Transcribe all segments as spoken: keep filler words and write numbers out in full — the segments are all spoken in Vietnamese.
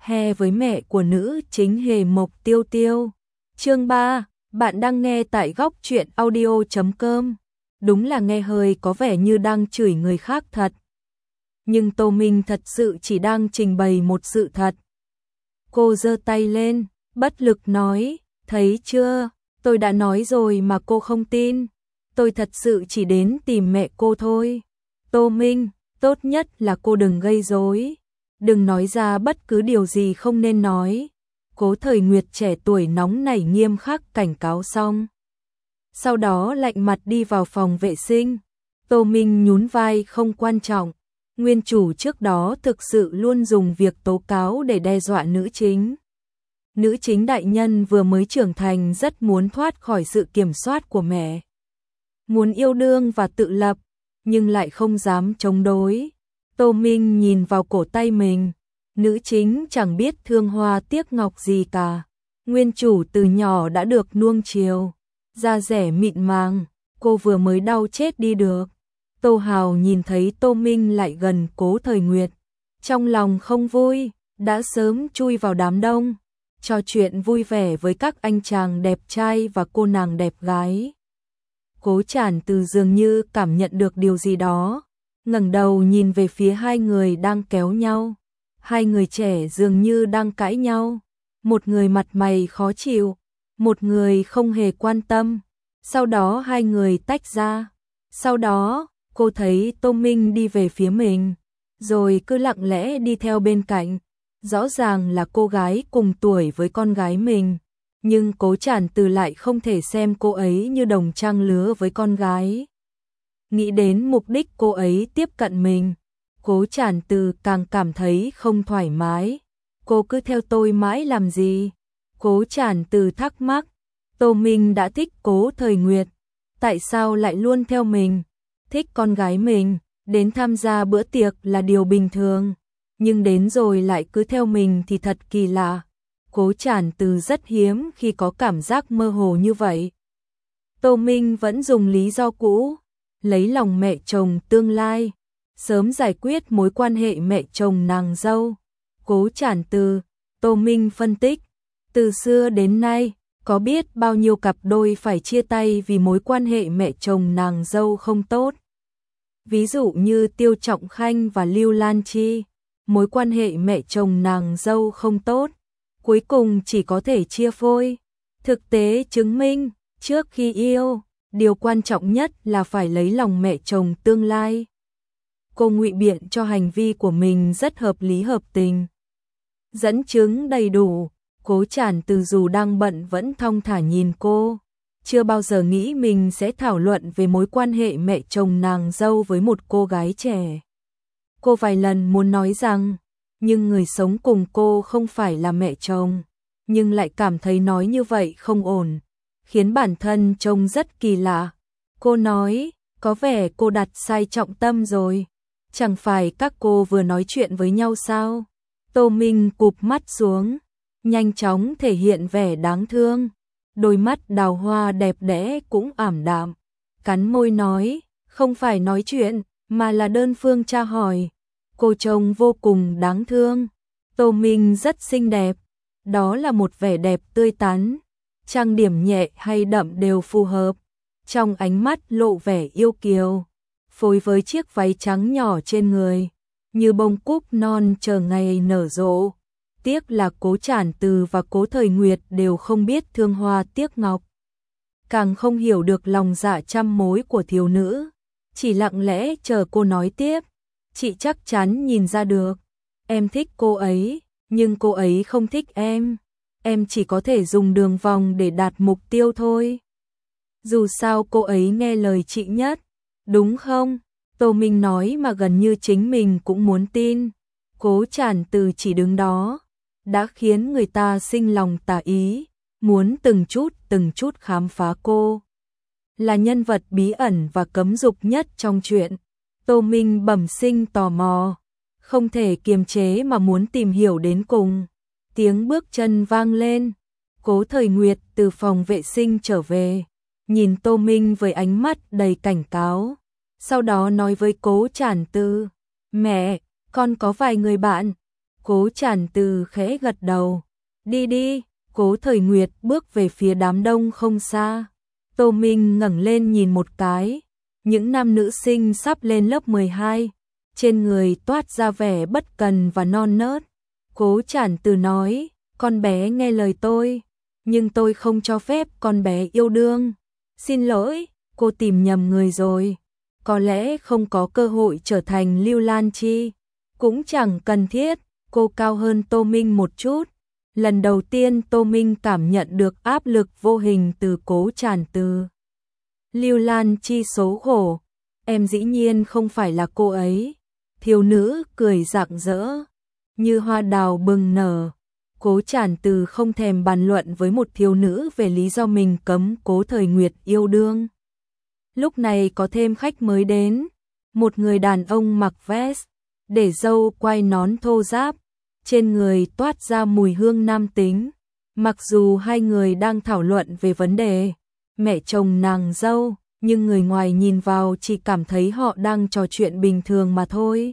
he với mẹ của nữ chính Hề Mộc Tiêu Tiêu. Chương ba, bạn đang nghe tại góc truyện audio chấm com. Đúng là nghe hơi có vẻ như đang chửi người khác thật. Nhưng Tô Minh thật sự chỉ đang trình bày một sự thật. Cô giơ tay lên, bất lực nói, thấy chưa, tôi đã nói rồi mà cô không tin. Tôi thật sự chỉ đến tìm mẹ cô thôi. Tô Minh, tốt nhất là cô đừng gây rối, đừng nói ra bất cứ điều gì không nên nói. Cố Thời Nguyệt trẻ tuổi nóng nảy nghiêm khắc cảnh cáo xong. Sau đó lạnh mặt đi vào phòng vệ sinh. Tô Minh nhún vai, không quan trọng. Nguyên chủ trước đó thực sự luôn dùng việc tố cáo để đe dọa nữ chính. Nữ chính đại nhân vừa mới trưởng thành rất muốn thoát khỏi sự kiểm soát của mẹ. Muốn yêu đương và tự lập, nhưng lại không dám chống đối. Tô Minh nhìn vào cổ tay mình. Nữ chính chẳng biết thương hoa tiếc ngọc gì cả. Nguyên chủ từ nhỏ đã được nuông chiều. Da dẻ mịn màng, cô vừa mới đau chết đi được. Tô Hào nhìn thấy Tô Minh lại gần Cố Thời Nguyệt. Trong lòng không vui, đã sớm chui vào đám đông. Trò chuyện vui vẻ với các anh chàng đẹp trai và cô nàng đẹp gái. Cố Trản Từ dường như cảm nhận được điều gì đó, ngẩng đầu nhìn về phía hai người đang kéo nhau. Hai người trẻ dường như đang cãi nhau. Một người mặt mày khó chịu, một người không hề quan tâm. Sau đó hai người tách ra. Sau đó, cô thấy Tô Minh đi về phía mình, rồi cứ lặng lẽ đi theo bên cạnh. Rõ ràng là cô gái cùng tuổi với con gái mình, nhưng Cố Trản Từ lại không thể xem cô ấy như đồng trang lứa với con gái. Nghĩ đến mục đích cô ấy tiếp cận mình, Cố Trản Từ càng cảm thấy không thoải mái. Cô cứ theo tôi mãi làm gì? Cố Trản Từ thắc mắc. Tô Minh đã thích Cố Thời Nguyệt, tại sao lại luôn theo mình? Thích con gái mình, đến tham gia bữa tiệc là điều bình thường, nhưng đến rồi lại cứ theo mình thì thật kỳ lạ. Cố Trản Từ rất hiếm khi có cảm giác mơ hồ như vậy. Tô Minh vẫn dùng lý do cũ, lấy lòng mẹ chồng tương lai, sớm giải quyết mối quan hệ mẹ chồng nàng dâu. Cố Trản Từ, Tô Minh phân tích, từ xưa đến nay, có biết bao nhiêu cặp đôi phải chia tay vì mối quan hệ mẹ chồng nàng dâu không tốt. Ví dụ như Tiêu Trọng Khanh và Lưu Lan Chi, mối quan hệ mẹ chồng nàng dâu không tốt, cuối cùng chỉ có thể chia phôi. Thực tế chứng minh, trước khi yêu, điều quan trọng nhất là phải lấy lòng mẹ chồng tương lai. Cô ngụy biện cho hành vi của mình rất hợp lý hợp tình. Dẫn chứng đầy đủ, Cố Trản Từ dù đang bận vẫn thong thả nhìn cô. Chưa bao giờ nghĩ mình sẽ thảo luận về mối quan hệ mẹ chồng nàng dâu với một cô gái trẻ. Cô vài lần muốn nói rằng, nhưng người sống cùng cô không phải là mẹ chồng, nhưng lại cảm thấy nói như vậy không ổn, khiến bản thân trông rất kỳ lạ. Cô nói, có vẻ cô đặt sai trọng tâm rồi. Chẳng phải các cô vừa nói chuyện với nhau sao? Tô Minh cụp mắt xuống, nhanh chóng thể hiện vẻ đáng thương. Đôi mắt đào hoa đẹp đẽ cũng ảm đạm. Cắn môi nói, không phải nói chuyện, mà là đơn phương tra hỏi. Cô trông vô cùng đáng thương. Tô Minh rất xinh đẹp. Đó là một vẻ đẹp tươi tắn. Trang điểm nhẹ hay đậm đều phù hợp. Trong ánh mắt lộ vẻ yêu kiều, phối với chiếc váy trắng nhỏ trên người, như bông cúc non chờ ngày nở rộ. Tiếc là Cố Trản Từ và Cố Thời Nguyệt đều không biết thương hoa tiếc ngọc, càng không hiểu được lòng dạ trăm mối của thiếu nữ, chỉ lặng lẽ chờ cô nói tiếp. Chị chắc chắn nhìn ra được, em thích cô ấy, nhưng cô ấy không thích em. Em chỉ có thể dùng đường vòng để đạt mục tiêu thôi. Dù sao cô ấy nghe lời chị nhất, đúng không? Tô Minh nói mà gần như chính mình cũng muốn tin. Cố Trản Từ chỉ đứng đó, đã khiến người ta sinh lòng tà ý, muốn từng chút từng chút khám phá cô. Là nhân vật bí ẩn và cấm dục nhất trong truyện. Tô Minh bẩm sinh tò mò, không thể kiềm chế mà muốn tìm hiểu đến cùng. Tiếng bước chân vang lên, Cố Thời Nguyệt từ phòng vệ sinh trở về, nhìn Tô Minh với ánh mắt đầy cảnh cáo. Sau đó nói với Cố Trản Từ, mẹ, con có vài người bạn. Cố Trản Từ khẽ gật đầu. Đi đi, Cố Thời Nguyệt bước về phía đám đông không xa. Tô Minh ngẩng lên nhìn một cái, những nam nữ sinh sắp lên lớp mười hai, trên người toát ra vẻ bất cần và non nớt. Cố Trản Từ nói, con bé nghe lời tôi, nhưng tôi không cho phép con bé yêu đương. Xin lỗi, cô tìm nhầm người rồi. Có lẽ không có cơ hội trở thành Lưu Lan Chi. Cũng chẳng cần thiết, cô cao hơn Tô Minh một chút. Lần đầu tiên Tô Minh cảm nhận được áp lực vô hình từ Cố Trản Từ. Lưu Lan Chi xấu hổ, em dĩ nhiên không phải là cô ấy. Thiếu nữ cười rạng rỡ, như hoa đào bừng nở. Cố Trản Từ không thèm bàn luận với một thiếu nữ về lý do mình cấm Cố Thời Nguyệt yêu đương. Lúc này có thêm khách mới đến, một người đàn ông mặc vest, để râu quai nón thô ráp, trên người toát ra mùi hương nam tính. Mặc dù hai người đang thảo luận về vấn đề mẹ chồng nàng dâu, nhưng người ngoài nhìn vào chỉ cảm thấy họ đang trò chuyện bình thường mà thôi.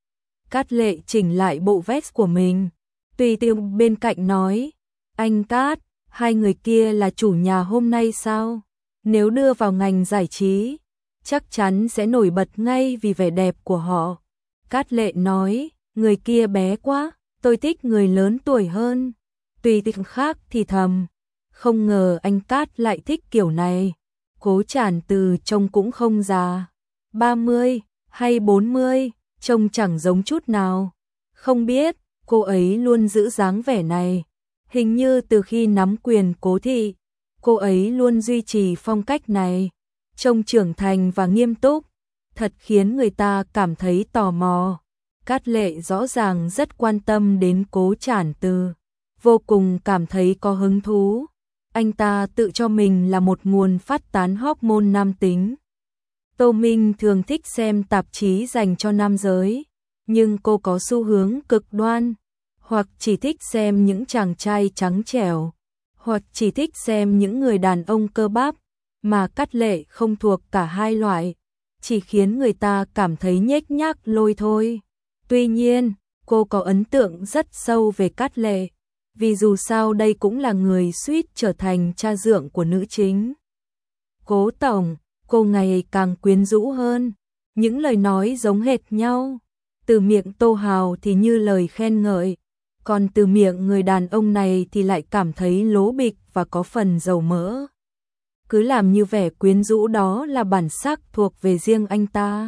Cát Lệ chỉnh lại bộ vest của mình, tùy tiện bên cạnh nói, anh Cát, hai người kia là chủ nhà hôm nay sao? Nếu đưa vào ngành giải trí, chắc chắn sẽ nổi bật ngay vì vẻ đẹp của họ. Cát Lệ nói, người kia bé quá, tôi thích người lớn tuổi hơn. Tùy tiện khác thì thầm, không ngờ anh Cát lại thích kiểu này. Cố Trản Từ trông cũng không già, ba mươi hay bốn mươi, trông chẳng giống chút nào. Không biết, cô ấy luôn giữ dáng vẻ này. Hình như từ khi nắm quyền Cố thị, cô ấy luôn duy trì phong cách này. Trông trưởng thành và nghiêm túc, thật khiến người ta cảm thấy tò mò. Cát Lệ rõ ràng rất quan tâm đến Cố Trản Từ, vô cùng cảm thấy có hứng thú. Anh ta tự cho mình là một nguồn phát tán hormone nam tính. Tô Minh thường thích xem tạp chí dành cho nam giới, nhưng cô có xu hướng cực đoan, hoặc chỉ thích xem những chàng trai trắng trẻo, hoặc chỉ thích xem những người đàn ông cơ bắp, mà Cát Lệ không thuộc cả hai loại, chỉ khiến người ta cảm thấy nhếch nhác lôi thôi. Tuy nhiên, cô có ấn tượng rất sâu về Cát Lệ, vì dù sao đây cũng là người suýt trở thành cha dượng của nữ chính. Cố tổng, cô ngày càng quyến rũ hơn, những lời nói giống hệt nhau. Từ miệng Tô Hào thì như lời khen ngợi, còn từ miệng người đàn ông này thì lại cảm thấy lố bịch và có phần dầu mỡ. Cứ làm như vẻ quyến rũ đó là bản sắc thuộc về riêng anh ta.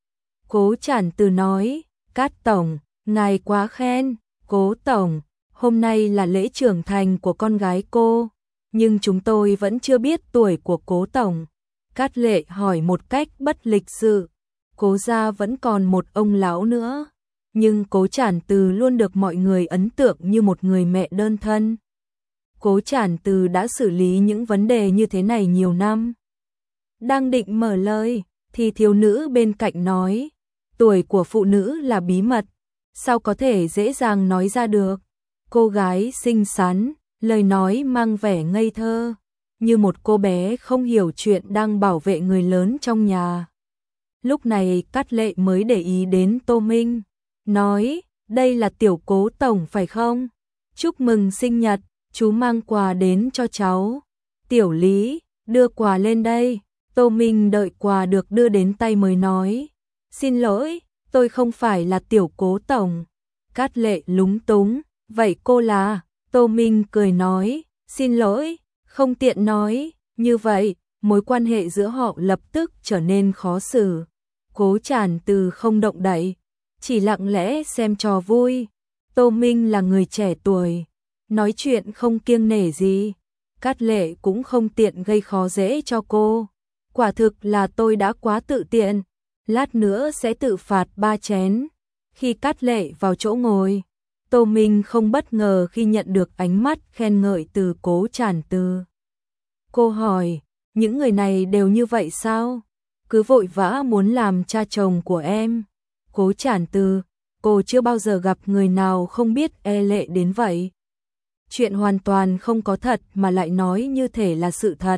Cố Trản Từ nói, Cát tổng, ngài quá khen. Cố tổng, hôm nay là lễ trưởng thành của con gái cô, nhưng chúng tôi vẫn chưa biết tuổi của Cố tổng. Cát Lệ hỏi một cách bất lịch sự. Cố gia vẫn còn một ông lão nữa, nhưng Cố Trản Từ luôn được mọi người ấn tượng như một người mẹ đơn thân. Cố Trản Từ đã xử lý những vấn đề như thế này nhiều năm. Đang định mở lời, thì thiếu nữ bên cạnh nói, tuổi của phụ nữ là bí mật, sao có thể dễ dàng nói ra được. Cô gái xinh xắn, lời nói mang vẻ ngây thơ, như một cô bé không hiểu chuyện đang bảo vệ người lớn trong nhà. Lúc này Cát Lệ mới để ý đến Tô Minh, nói, đây là tiểu Cố tổng phải không? Chúc mừng sinh nhật, chú mang quà đến cho cháu. Tiểu Lý, đưa quà lên đây. Tô Minh đợi quà được đưa đến tay mới nói, xin lỗi, tôi không phải là tiểu Cố tổng. Cát Lệ lúng túng, vậy cô là? Tô Minh cười nói, xin lỗi, không tiện nói. Như vậy, mối quan hệ giữa họ lập tức trở nên khó xử. Cố Trản Từ không động đậy, chỉ lặng lẽ xem trò vui. Tô Minh là người trẻ tuổi, nói chuyện không kiêng nể gì. Cát Lệ cũng không tiện gây khó dễ cho cô. Quả thực là tôi đã quá tự tiện, lát nữa sẽ tự phạt ba chén. Khi Cát Lệ vào chỗ ngồi, Tô Minh không bất ngờ khi nhận được ánh mắt khen ngợi từ Cố Trản Từ. Cô hỏi, những người này đều như vậy sao? Cứ vội vã muốn làm cha chồng của em. Cố Trản Từ, cô chưa bao giờ gặp người nào không biết e lệ đến vậy. Chuyện hoàn toàn không có thật mà lại nói như thể là sự thật.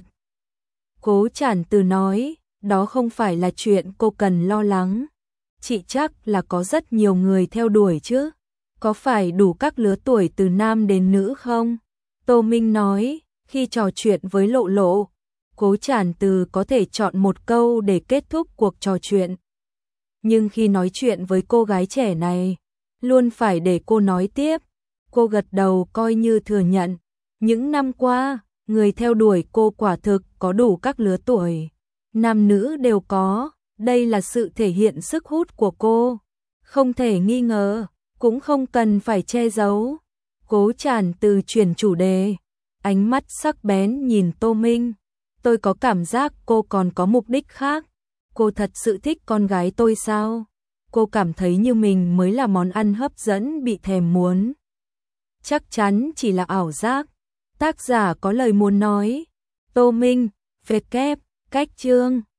Cố Trản Từ nói, đó không phải là chuyện cô cần lo lắng. Chị chắc là có rất nhiều người theo đuổi chứ. có phải đủ các lứa tuổi từ nam đến nữ không? Tô Minh nói, khi trò chuyện với Lộ Lộ, Cố Trản Từ có thể chọn một câu để kết thúc cuộc trò chuyện. Nhưng khi nói chuyện với cô gái trẻ này, luôn phải để cô nói tiếp. Cô gật đầu coi như thừa nhận. Những năm qua, người theo đuổi cô quả thực có đủ các lứa tuổi. Nam nữ đều có, đây là sự thể hiện sức hút của cô. Không thể nghi ngờ, cũng không cần phải che giấu. Cố Trản Từ chuyển chủ đề, ánh mắt sắc bén nhìn Tô Minh. Tôi có cảm giác cô còn có mục đích khác. Cô thật sự thích con gái tôi sao? Cô cảm thấy như mình mới là món ăn hấp dẫn bị thèm muốn. Chắc chắn chỉ là ảo giác. Tác giả có lời muốn nói. Tô Minh, vê kép, cách chương.